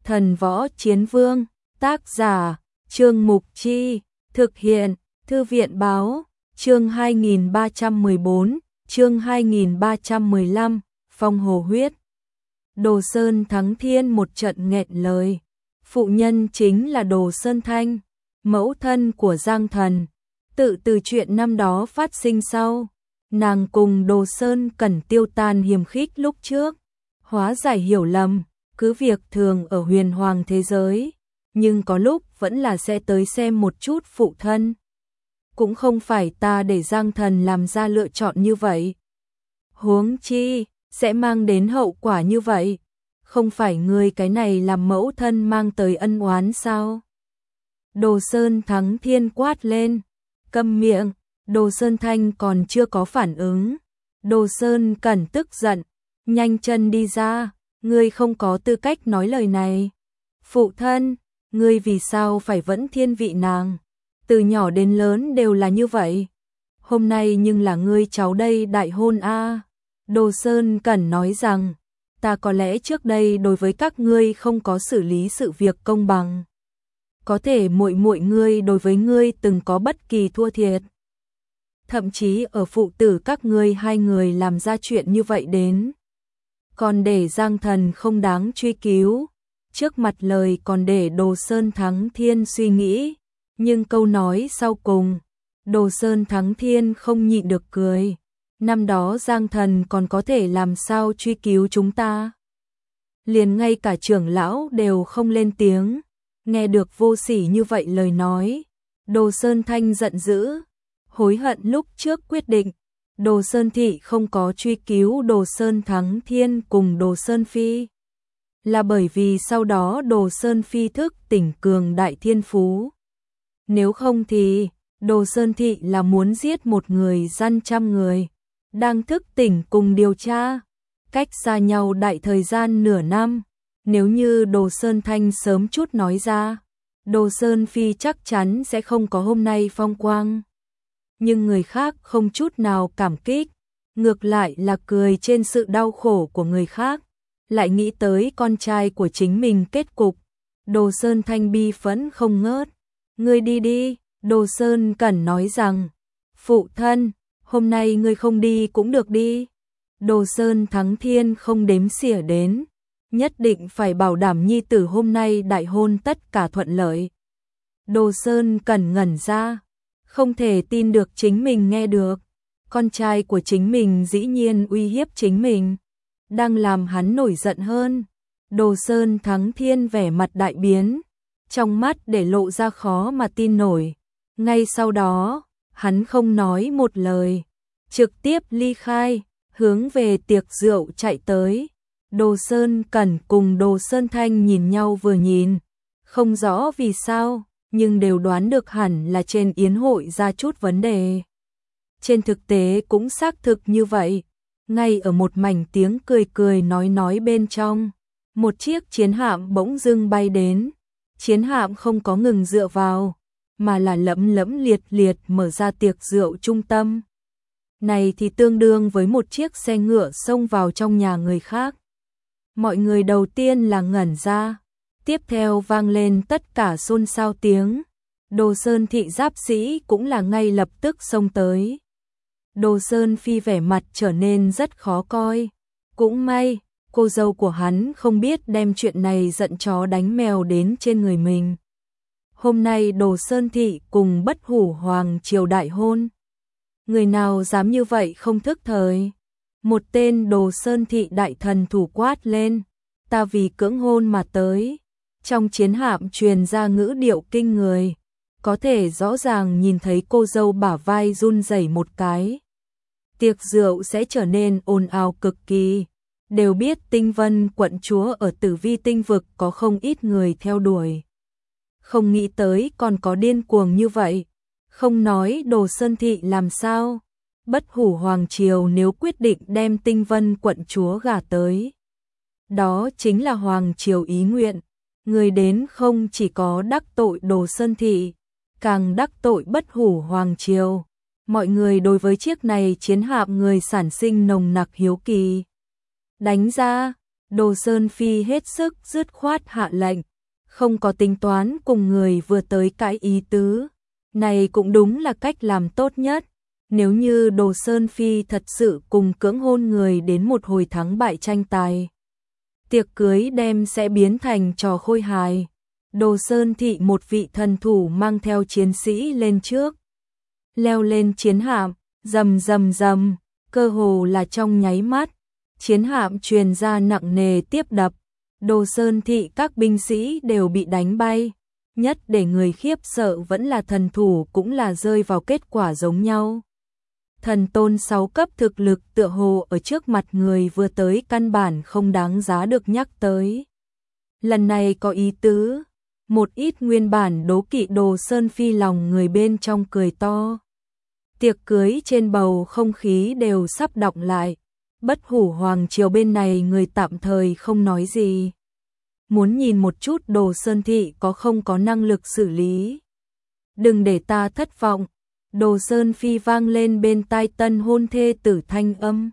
Thần Võ Chiến Vương, tác giả, Trương Mục Chi, thực hiện, Thư viện Báo, chương 2314, chương 2315, Phong Hồ Huyết. Đồ Sơn thắng thiên một trận nghẹn lời. Phụ nhân chính là Đồ Sơn Thanh, mẫu thân của Giang Thần. Từ chuyện năm đó phát sinh sau, nàng cùng Đồ Sơn Cẩn tiêu tan hiềm khích lúc trước, hóa giải hiểu lầm, cứ việc thường ở huyền hoàng thế giới, nhưng có lúc vẫn là sẽ tới xem một chút phụ thân. Cũng không phải ta để Giang Thần làm ra lựa chọn như vậy. Huống chi, sẽ mang đến hậu quả như vậy. Không phải ngươi cái này làm mẫu thân mang tới ân oán sao? Đồ Sơn thắng thiên quát lên. Câm miệng, Đồ Sơn Thanh còn chưa có phản ứng. Đồ Sơn Cẩn tức giận, nhanh chân đi ra, ngươi không có tư cách nói lời này. Phụ thân, ngươi vì sao phải vẫn thiên vị nàng? Từ nhỏ đến lớn đều là như vậy. Hôm nay nhưng là ngươi cháu đây đại hôn a. Đồ Sơn Cẩn nói rằng, ta có lẽ trước đây đối với các ngươi không có xử lý sự việc công bằng. Có thể muội muội ngươi đối với ngươi từng có bất kỳ thua thiệt. Thậm chí ở phụ tử các ngươi hai người làm ra chuyện như vậy đến. Còn để Giang Thần không đáng truy cứu. Trước mặt lời còn để Đồ Sơn thắng thiên suy nghĩ. Nhưng câu nói sau cùng, Đồ Sơn thắng thiên không nhịn được cười. Năm đó Giang Thần còn có thể làm sao truy cứu chúng ta. Liền ngay cả trưởng lão đều không lên tiếng. Nghe được vô sỉ như vậy lời nói, Đồ Sơn Thanh giận dữ, hối hận lúc trước quyết định. Đồ Sơn Thị không có truy cứu Đồ Sơn thắng thiên cùng Đồ Sơn Phi. Là bởi vì sau đó Đồ Sơn Phi thức tỉnh cường đại thiên phú. Nếu không thì, Đồ Sơn Thị là muốn giết một người gian trăm người. Đang thức tỉnh cùng điều tra, cách xa nhau đại thời gian nửa năm. Nếu như Đồ Sơn Thanh sớm chút nói ra, Đồ Sơn Phi chắc chắn sẽ không có hôm nay phong quang. Nhưng người khác không chút nào cảm kích, ngược lại là cười trên sự đau khổ của người khác, lại nghĩ tới con trai của chính mình kết cục. Đồ Sơn Thanh bi phẫn không ngớt. Ngươi đi đi, Đồ Sơn Cẩn nói rằng, phụ thân, hôm nay ngươi không đi cũng được đi. Đồ Sơn thắng thiên không đếm xỉa đến, nhất định phải bảo đảm nhi tử hôm nay đại hôn tất cả thuận lợi. Đồ Sơn Cẩn ngẩn ra, không thể tin được chính mình nghe được. Con trai của chính mình dĩ nhiên uy hiếp chính mình, đang làm hắn nổi giận hơn. Đồ Sơn thắng thiên vẻ mặt đại biến, trong mắt để lộ ra khó mà tin nổi. Ngay sau đó, hắn không nói một lời, trực tiếp ly khai, hướng về tiệc rượu chạy tới. Đồ Sơn Cẩn cùng Đồ Sơn Thanh nhìn nhau vừa nhìn, không rõ vì sao, nhưng đều đoán được hẳn là trên yến hội ra chút vấn đề. Trên thực tế cũng xác thực như vậy, ngay ở một mảnh tiếng cười cười nói bên trong, một chiếc chiến hạm bỗng dưng bay đến. Chiến hạm không có ngừng dựa vào, mà là lẫm liệt liệt mở ra tiệc rượu trung tâm. Này thì tương đương với một chiếc xe ngựa xông vào trong nhà người khác. Mọi người đầu tiên là ngẩn ra, tiếp theo vang lên tất cả xôn xao tiếng. Đồ Sơn Thị giáp sĩ cũng là ngay lập tức xông tới. Đồ Sơn Phi vẻ mặt trở nên rất khó coi. Cũng may, cô dâu của hắn không biết đem chuyện này giận chó đánh mèo đến trên người mình. Hôm nay Đồ Sơn Thị cùng Bất Hủ Hoàng triều đại hôn. Người nào dám như vậy không thức thời. Một tên Đồ Sơn Thị đại thần thủ quát lên, ta vì cưỡng hôn mà tới. Trong chiến hạm truyền ra ngữ điệu kinh người, có thể rõ ràng nhìn thấy cô dâu bả vai run rẩy một cái. Tiệc rượu sẽ trở nên ồn ào cực kỳ. Đều biết Tinh Vân quận chúa ở Tử Vi tinh vực có không ít người theo đuổi. Không nghĩ tới còn có điên cuồng như vậy. Không nói Đồ Sơn Thị làm sao. Bất Hủ Hoàng triều nếu quyết định đem Tinh Vân quận chúa gả tới, đó chính là Hoàng triều ý nguyện. Người đến không chỉ có đắc tội Đồ Sơn Thị, càng đắc tội Bất Hủ Hoàng triều. Mọi người đối với chiếc này chiến hạm người sản sinh nồng nặc hiếu kỳ. Đánh ra, Đồ Sơn Phi hết sức dứt khoát hạ lệnh, không có tính toán cùng người vừa tới cãi ý tứ. Này cũng đúng là cách làm tốt nhất. Nếu như Đồ Sơn Phi thật sự cùng cưỡng hôn người đến một hồi thắng bại tranh tài, tiệc cưới đem sẽ biến thành trò khôi hài. Đồ Sơn Thị một vị thần thủ mang theo chiến sĩ lên trước, leo lên chiến hạm, rầm rầm rầm, cơ hồ là trong nháy mắt, chiến hạm truyền ra nặng nề tiếp đập. Đồ Sơn Thị các binh sĩ đều bị đánh bay, nhất để người khiếp sợ vẫn là thần thủ cũng là rơi vào kết quả giống nhau. Thần tôn 6 cấp thực lực tựa hồ ở trước mặt người vừa tới căn bản không đáng giá được nhắc tới. Lần này có ý tứ, một ít nguyên bản đố kỵ Đồ Sơn Phi lòng người bên trong cười to. Tiệc cưới trên bầu không khí đều sắp đọng lại, Bất Hủ Hoàng triều bên này người tạm thời không nói gì. Muốn nhìn một chút Đồ Sơn Thị có không có năng lực xử lý. Đừng để ta thất vọng. Đồ Sơn Phi vang lên bên tai tân hôn thê tử thanh âm.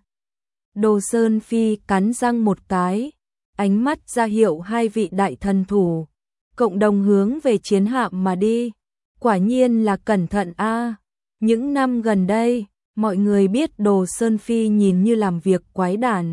Đồ Sơn Phi cắn răng một cái, ánh mắt ra hiệu hai vị đại thần thủ, cộng đồng hướng về chiến hạm mà đi. Quả nhiên là cẩn thận a. Những năm gần đây, mọi người biết Đồ Sơn Phi nhìn như làm việc quái đản,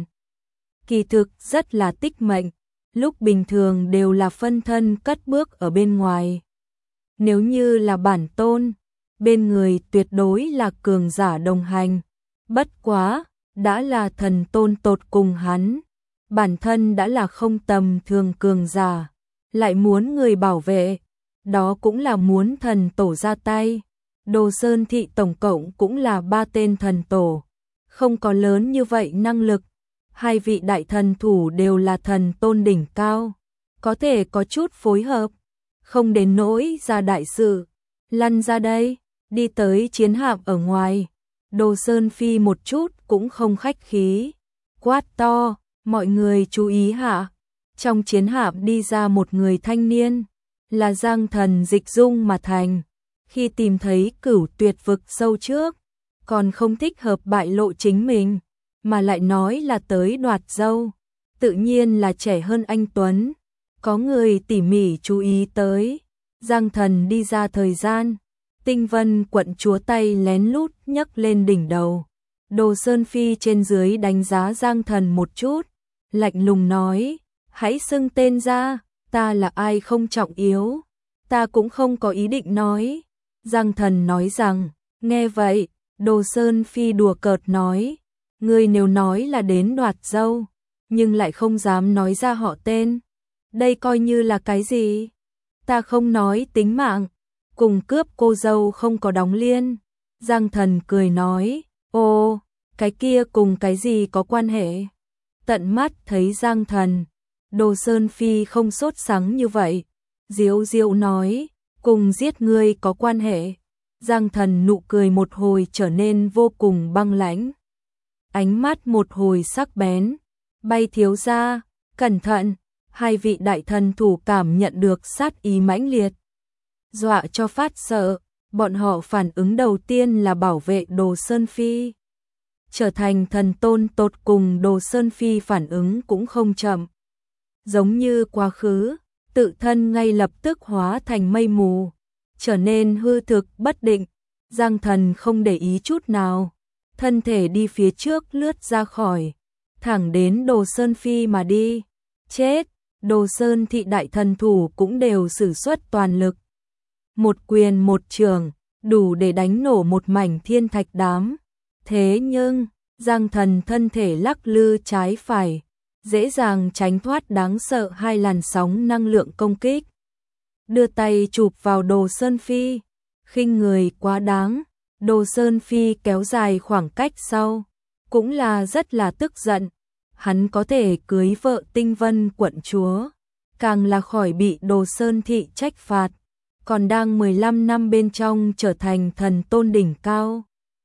kỳ thực rất là tích mệnh, lúc bình thường đều là phân thân cất bước ở bên ngoài. Nếu như là bản tôn, bên người tuyệt đối là cường giả đồng hành. Bất quá, đã là thần tôn tột cùng hắn, bản thân đã là không tầm thường cường giả, lại muốn người bảo vệ, đó cũng là muốn thần tổ ra tay. Đồ Sơn Thị tổng cộng cũng là 3 tên thần tổ, không có lớn như vậy năng lực. Hai vị đại thần thủ đều là thần tôn đỉnh cao, có thể có chút phối hợp, không đến nỗi ra đại sự. Lăn ra đây, đi tới chiến hạm ở ngoài. Đồ Sơn Phi một chút cũng không khách khí, quát to, mọi người chú ý hạ. Trong chiến hạm đi ra một người thanh niên, là Giang Thần dịch dung mà thành. Khi tìm thấy Cửu Tuyệt vực sâu trước, còn không thích hợp bại lộ chính mình, mà lại nói là tới đoạt dâu, tự nhiên là trẻ hơn anh Tuấn. Có người tỉ mỉ chú ý tới, Giang Thần đi ra thời gian, Tinh Vân quận chúa tay lén lút nhấc lên đỉnh đầu. Đồ Sơn Phi trên dưới đánh giá Giang Thần một chút, lạnh lùng nói, hãy xưng tên ra, ta là ai không trọng yếu, ta cũng không có ý định nói. Giang Thần nói rằng, nghe vậy, Đồ Sơn Phi đùa cợt nói, ngươi nếu nói là đến đoạt dâu, nhưng lại không dám nói ra họ tên, đây coi như là cái gì? Ta không nói tính mạng, cùng cướp cô dâu không có đóng liên. Giang Thần cười nói, ô, cái kia cùng cái gì có quan hệ? Tận mắt thấy Giang Thần, Đồ Sơn Phi không sốt sắng như vậy, diếu diếu nói, cùng giết ngươi có quan hệ. Giang Thần nụ cười một hồi trở nên vô cùng băng lãnh, ánh mắt một hồi sắc bén, bay thiếu ra, cẩn thận. Hai vị đại thần thủ cảm nhận được sát ý mãnh liệt, dọa cho phát sợ, bọn họ phản ứng đầu tiên là bảo vệ Đồ Sơn Phi. Trở thành thần tôn tột cùng, Đồ Sơn Phi phản ứng cũng không chậm. Giống như quá khứ, tự thân ngay lập tức hóa thành mây mù, trở nên hư thực bất định. Giang Thần không để ý chút nào, thân thể đi phía trước lướt ra khỏi, thẳng đến Đồ Sơn Phi mà đi. Chết! Đồ Sơn Thị đại thần thủ cũng đều sử xuất toàn lực. Một quyền một trường, đủ để đánh nổ một mảnh thiên thạch đám. Thế nhưng, Giang Thần thân thể lắc lư trái phải, dễ dàng tránh thoát đáng sợ hai làn sóng năng lượng công kích. Đưa tay chụp vào Đồ Sơn Phi, khinh người quá đáng. Đồ Sơn Phi kéo dài khoảng cách sau, cũng là rất là tức giận. Hắn có thể cưới vợ Tinh Vân quận chúa, càng là khỏi bị Đồ Sơn Thị trách phạt, còn đang 15 năm bên trong trở thành thần tôn đỉnh cao,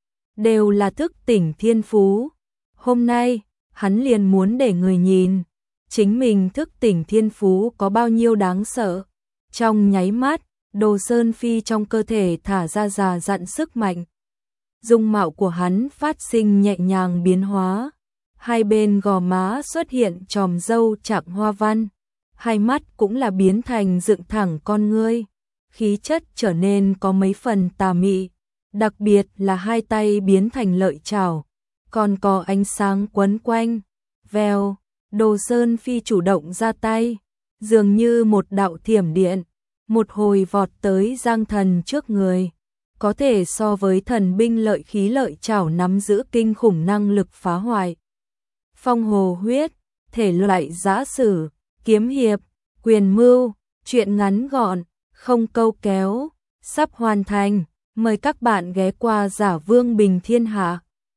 đều là thức tỉnh thiên phú. Hôm nay, hắn liền muốn để người nhìn, chính mình thức tỉnh thiên phú có bao nhiêu đáng sợ. Trong nháy mắt, Đồ Sơn Phi trong cơ thể thả ra già dặn sức mạnh. Dung mạo của hắn phát sinh nhẹ nhàng biến hóa. hai bên gò má xuất hiện chòm râu chạc hoa văn, hai mắt cũng là biến thành dựng thẳng con ngươi, khí chất trở nên có mấy phần tà mị, đặc biệt là hai tay biến thành lợi chảo, còn có ánh sáng quấn quanh. Vèo, Đồ Sơn Phi chủ động ra tay, dường như một đạo thiểm điện, một hồi vọt tới Giang Thần trước người, có thể so với thần binh lợi khí lợi chảo nắm giữ kinh khủng năng lực phá hoại. Phong hồ huyết, thể loại giã sử, kiếm hiệp, quyền mưu, truyện ngắn gọn, không câu kéo, sắp hoàn thành, mời các bạn ghé qua Giả Vương Bình Thiên Hạ.